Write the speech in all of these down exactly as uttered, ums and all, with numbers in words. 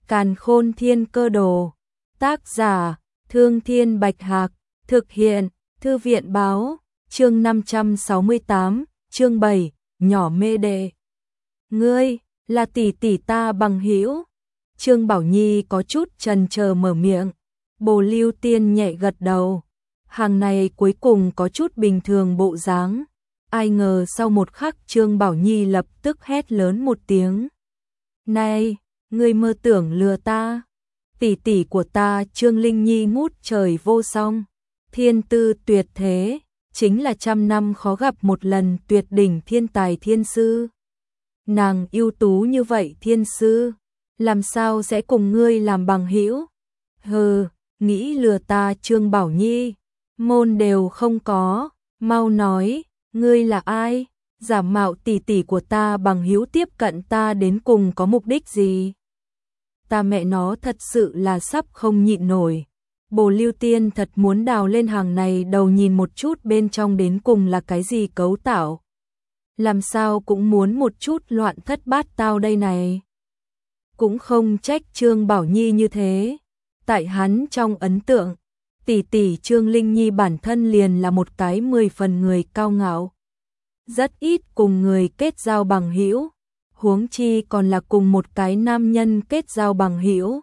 Càn Khôn Thiên Cơ Đồ. Tác giả: Thương Thiên Bạch Hạc. Thực hiện: Thư viện Báo. Chương năm trăm sáu mươi tám, chương bảy, nhỏ mê đệ. Ngươi là tỷ tỷ ta bằng hữu. Trương Bảo Nhi có chút chần chờ mở miệng. Bồ Lưu Tiên nhẹ gật đầu. Hàng này cuối cùng có chút bình thường bộ dáng. Ai ngờ sau một khắc Trương Bảo Nhi lập tức hét lớn một tiếng. Này, ngươi mơ tưởng lừa ta. Tỷ tỷ của ta Trương Linh Nhi ngút trời vô song. Thiên tư tuyệt thế, chính là trăm năm khó gặp một lần tuyệt đỉnh thiên tài thiên sư. Nàng ưu tú như vậy thiên sư, làm sao sẽ cùng ngươi làm bằng hữu? Hừ, nghĩ lừa ta Trương Bảo Nhi, môn đều không có, mau nói, ngươi là ai? Giả mạo tỷ tỷ của ta bằng hữu tiếp cận ta đến cùng có mục đích gì? Ta mẹ nó thật sự là sắp không nhịn nổi. Bồ Lưu Tiên thật muốn đào lên hàng này đầu nhìn một chút bên trong đến cùng là cái gì cấu tạo. Làm sao cũng muốn một chút loạn thất bát tao đây này. Cũng không trách Trương Bảo Nhi như thế. Tại hắn trong ấn tượng, tỷ tỷ Trương Linh Nhi bản thân liền là một cái mười phần người cao ngạo. Rất ít cùng người kết giao bằng hữu, huống chi còn là cùng một cái nam nhân kết giao bằng hữu.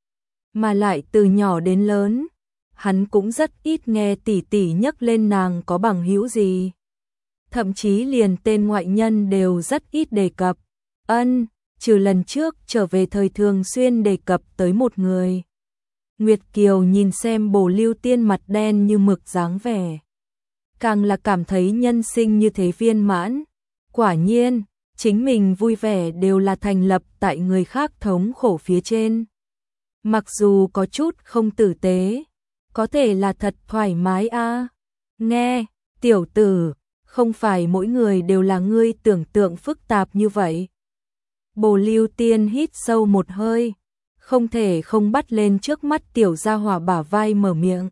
Mà lại từ nhỏ đến lớn, hắn cũng rất ít nghe tỷ tỷ nhắc lên nàng có bằng hữu gì. Thậm chí liền tên ngoại nhân đều rất ít đề cập. Ân, trừ lần trước trở về thời thường xuyên đề cập tới một người. Nguyệt Kiều nhìn xem Bồ Lưu Tiên mặt đen như mực dáng vẻ, càng là cảm thấy nhân sinh như thế viên mãn. Quả nhiên, chính mình vui vẻ đều là thành lập tại người khác thống khổ phía trên. Mặc dù có chút không tử tế, có thể là thật thoải mái a. À. Nghe, tiểu tử, không phải mỗi người đều là ngươi tưởng tượng phức tạp như vậy. Bồ Lưu Tiên hít sâu một hơi, không thể không bắt lên trước mắt tiểu gia hỏa bả vai mở miệng.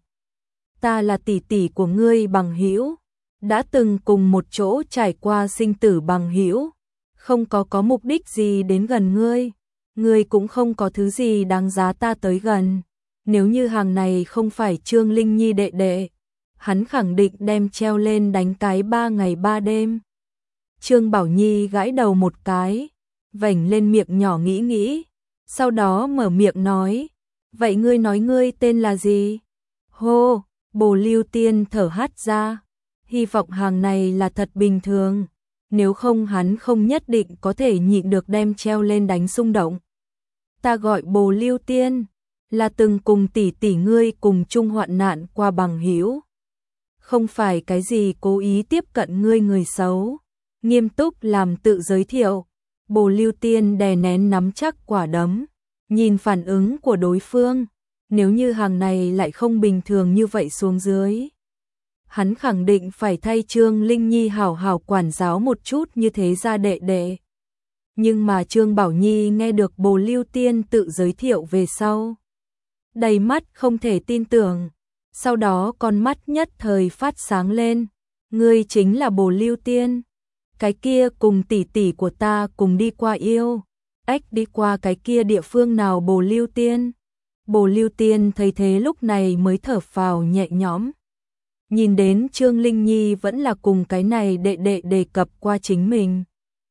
Ta là tỷ tỷ của ngươi bằng hữu, đã từng cùng một chỗ trải qua sinh tử bằng hữu, không có có mục đích gì đến gần ngươi, ngươi cũng không có thứ gì đáng giá ta tới gần. Nếu như hàng này không phải Trương Linh Nhi đệ đệ, hắn khẳng định đem treo lên đánh cái ba ngày ba đêm. Trương Bảo Nhi gãi đầu một cái, vểnh lên miệng nhỏ nghĩ nghĩ, sau đó mở miệng nói, vậy ngươi nói ngươi tên là gì? Hô, Bồ Lưu Tiên thở hắt ra, hy vọng hàng này là thật bình thường, nếu không hắn không nhất định có thể nhịn được đem treo lên đánh xung động. Ta gọi Bồ Lưu Tiên, là từng cùng tỷ tỷ ngươi cùng chung hoạn nạn qua bằng hữu, không phải cái gì cố ý tiếp cận ngươi người xấu. Nghiêm túc làm tự giới thiệu. Bồ Lưu Tiên đè nén nắm chắc quả đấm, nhìn phản ứng của đối phương, nếu như hàng này lại không bình thường như vậy xuống dưới, hắn khẳng định phải thay Trương Linh Nhi hảo hảo quản giáo một chút như thế ra đệ đệ. Nhưng mà Trương Bảo Nhi nghe được Bồ Lưu Tiên tự giới thiệu về sau, đầy mắt không thể tin tưởng, sau đó con mắt nhất thời phát sáng lên, ngươi chính là Bồ Lưu Tiên, cái kia cùng tỷ tỷ của ta cùng đi qua yêu, ếch đi qua cái kia địa phương nào Bồ Lưu Tiên. Bồ Lưu Tiên thấy thế lúc này mới thở phào nhẹ nhõm. Nhìn đến Trương Linh Nhi vẫn là cùng cái này đệ đệ đề cập qua chính mình.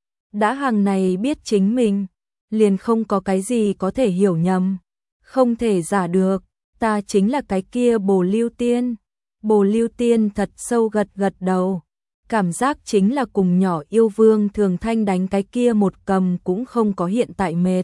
Đã hàng này biết chính mình, liền không có cái gì có thể hiểu nhầm, không thể giả được, ta chính là cái kia Bồ Lưu Tiên. Bồ Lưu Tiên thật sâu gật gật đầu, cảm giác chính là cùng nhỏ yêu vương Thường Thanh đánh cái kia một cầm cũng không có hiện tại mệt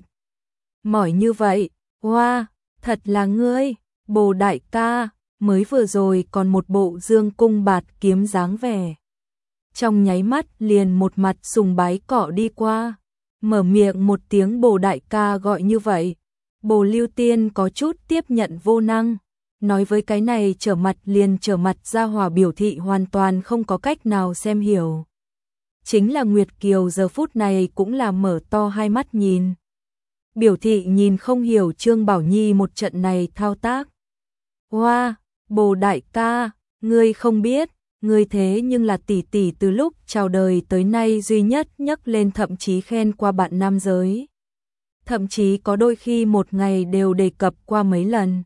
mỏi như vậy. Hoa, wow, thật là ngươi, Bồ đại ca, mới vừa rồi còn một bộ dương cung bạt kiếm dáng vẻ. Trong nháy mắt liền một mặt sùng bái cọ đi qua, mở miệng một tiếng Bồ đại ca gọi như vậy. Bồ Lưu Tiên có chút tiếp nhận vô năng, nói với cái này trở mặt liền trở mặt ra hòa biểu thị hoàn toàn không có cách nào xem hiểu. Chính là Nguyệt Kiều giờ phút này cũng là mở to hai mắt nhìn, biểu thị nhìn không hiểu Trương Bảo Nhi một trận này thao tác. Hoa, wow, Bồ đại ca, ngươi không biết, ngươi thế nhưng là tỷ tỷ từ lúc chào đời tới nay duy nhất nhắc lên thậm chí khen qua bạn nam giới. thậm chí có đôi khi một ngày đều đề cập qua mấy lần.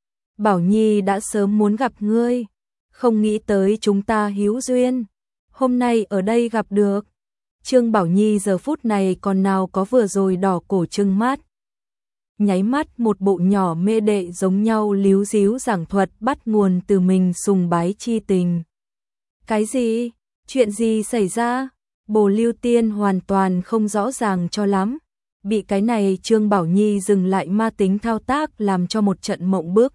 Bảo Nhi đã sớm muốn gặp ngươi, không nghĩ tới chúng ta hữu duyên, hôm nay ở đây gặp được. Trương Bảo Nhi giờ phút này còn nào có vừa rồi đỏ cổ trừng mắt. Nháy mắt một bộ nhỏ mê đệ giống nhau líu díu giảng thuật bắt nguồn từ mình sùng bái chi tình. Cái gì? Chuyện gì xảy ra? Bồ Lưu Tiên hoàn toàn không rõ ràng cho lắm. Bị cái này Trương Bảo Nhi dừng lại ma tính thao tác làm cho một trận mộng bức.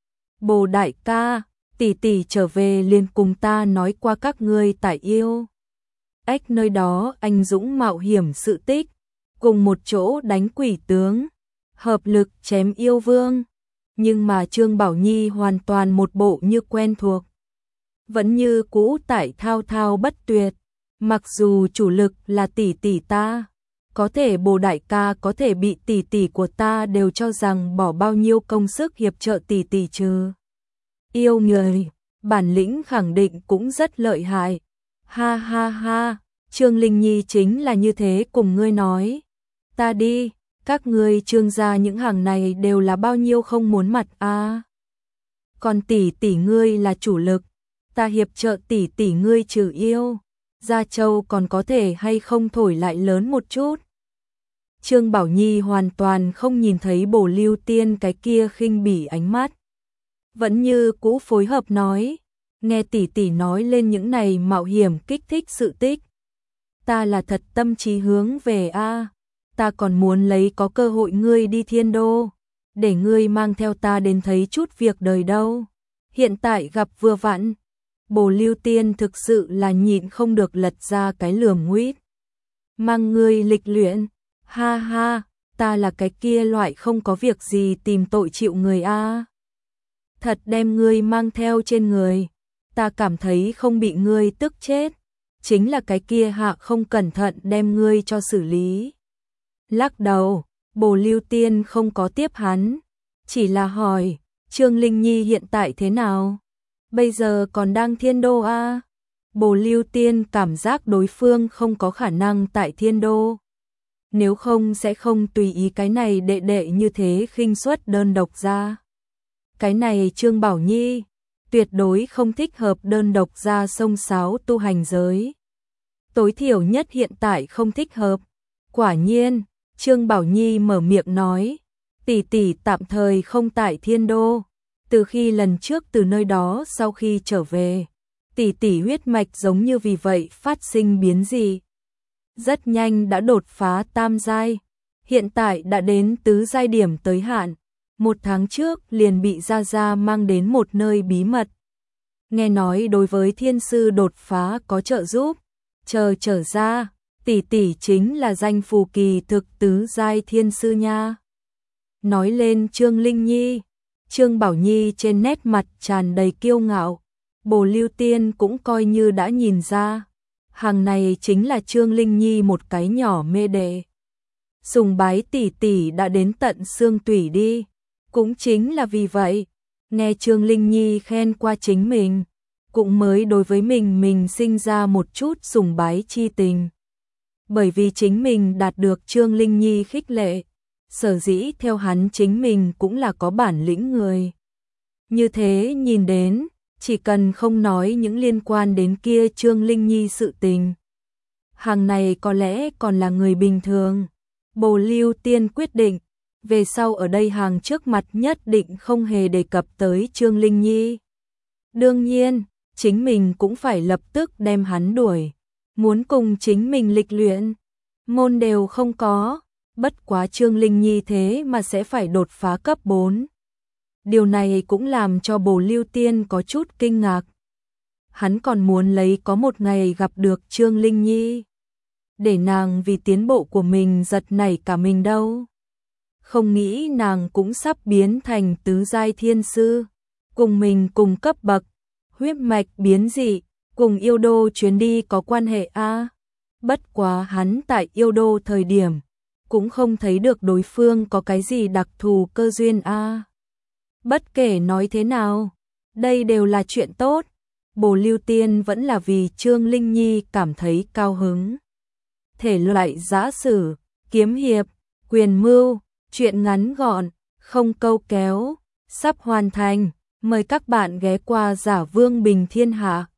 Bồ đại ca, tỷ tỷ trở về liền cùng ta nói qua các ngươi tại yêu ếch nơi đó anh dũng mạo hiểm sự tích, cùng một chỗ đánh quỷ tướng, hợp lực chém yêu vương. Nhưng mà Trương Bảo Nhi hoàn toàn một bộ như quen thuộc, vẫn như cũ tại thao thao bất tuyệt. Mặc dù chủ lực là tỷ tỷ ta, có thể Bồ đại ca có thể bị tỷ tỷ của ta đều cho rằng bỏ bao nhiêu công sức hiệp trợ tỷ tỷ chứ. Yêu người, bản lĩnh khẳng định cũng rất lợi hại. Ha ha ha, Trương Linh Nhi chính là như thế cùng ngươi nói. Ta đi, các ngươi Trương gia những hàng này đều là bao nhiêu không muốn mặt a. À. Còn tỷ tỷ ngươi là chủ lực, ta hiệp trợ tỷ tỷ ngươi trừ yêu. Gia Châu còn có thể hay không thổi lại lớn một chút. Trương Bảo Nhi hoàn toàn không nhìn thấy Bồ Lưu Tiên cái kia khinh bỉ ánh mắt. Vẫn như cũ phối hợp nói, nghe tỷ tỷ nói lên những này mạo hiểm kích thích sự tích. Ta là thật tâm trí hướng về a, à. Ta còn muốn lấy có cơ hội ngươi đi Thiên Đô, để ngươi mang theo ta đến thấy chút việc đời đâu. Hiện tại gặp vừa vặn. Bồ Lưu Tiên thực sự là nhịn không được lật ra cái lườm nguýt. Mang ngươi lịch luyện, ha ha, ta là cái kia loại không có việc gì tìm tội chịu người a. À. Thật đem ngươi mang theo trên người, ta cảm thấy không bị ngươi tức chết, chính là cái kia hạ không cẩn thận đem ngươi cho xử lý. Lắc đầu, Bồ Lưu Tiên không có tiếp hắn, chỉ là hỏi, Trương Linh Nhi hiện tại thế nào? Bây giờ còn đang Thiên Đô a? À? Bồ Lưu Tiên cảm giác đối phương không có khả năng tại Thiên Đô. Nếu không sẽ không tùy ý cái này đệ đệ như thế khinh suất đơn độc ra. Cái này Trương Bảo Nhi tuyệt đối không thích hợp đơn độc ra xông xáo tu hành giới. Tối thiểu nhất hiện tại không thích hợp. Quả nhiên, Trương Bảo Nhi mở miệng nói, tỷ tỷ tạm thời không tại Thiên Đô. Từ khi lần trước từ nơi đó sau khi trở về, tỷ tỷ huyết mạch giống như vì vậy phát sinh biến dị. Rất nhanh đã đột phá tam giai, hiện tại đã đến tứ giai điểm tới hạn. Một tháng trước liền bị Gia Gia mang đến một nơi bí mật. Nghe nói đối với thiên sư đột phá có trợ giúp, chờ trở ra, tỷ tỷ chính là danh phù kỳ thực tứ giai thiên sư nha. Nói lên Trương Linh Nhi, Trương Bảo Nhi trên nét mặt tràn đầy kiêu ngạo, Bồ Lưu Tiên cũng coi như đã nhìn ra, hàng này chính là Trương Linh Nhi một cái nhỏ mê đệ. Sùng bái tỷ tỷ đã đến tận xương tủy đi, cũng chính là vì vậy, nghe Trương Linh Nhi khen qua chính mình, cũng mới đối với mình mình sinh ra một chút sùng bái chi tình. Bởi vì chính mình đạt được Trương Linh Nhi khích lệ, sở dĩ theo hắn chính mình cũng là có bản lĩnh người. Như thế nhìn đến, chỉ cần không nói những liên quan đến kia Trương Linh Nhi sự tình. Hàng này có lẽ còn là người bình thường. Bồ Lưu Tiên quyết định, về sau ở đây hàng trước mặt nhất định không hề đề cập tới Trương Linh Nhi. Đương nhiên, chính mình cũng phải lập tức đem hắn đuổi. Muốn cùng chính mình lịch luyện, môn đều không có. Bất quá Trương Linh Nhi thế mà sẽ phải đột phá cấp bốn. Điều này cũng làm cho Bồ Lưu Tiên có chút kinh ngạc. Hắn còn muốn lấy có một ngày gặp được Trương Linh Nhi, để nàng vì tiến bộ của mình giật nảy cả mình đâu. Không nghĩ nàng cũng sắp biến thành tứ giai thiên sư, cùng mình cùng cấp bậc, huyết mạch biến dị, cùng yêu đô chuyến đi có quan hệ a. À? Bất quá hắn tại yêu đô thời điểm, cũng không thấy được đối phương có cái gì đặc thù cơ duyên a. À? Bất kể nói thế nào, đây đều là chuyện tốt. Bồ Lưu Tiên vẫn là vì Trương Linh Nhi cảm thấy cao hứng. Thể loại giã sử, kiếm hiệp, Quyền mưu, chuyện ngắn gọn, không câu kéo, sắp hoàn thành. Mời các bạn ghé qua Giả Vương Bình Thiên Hạ.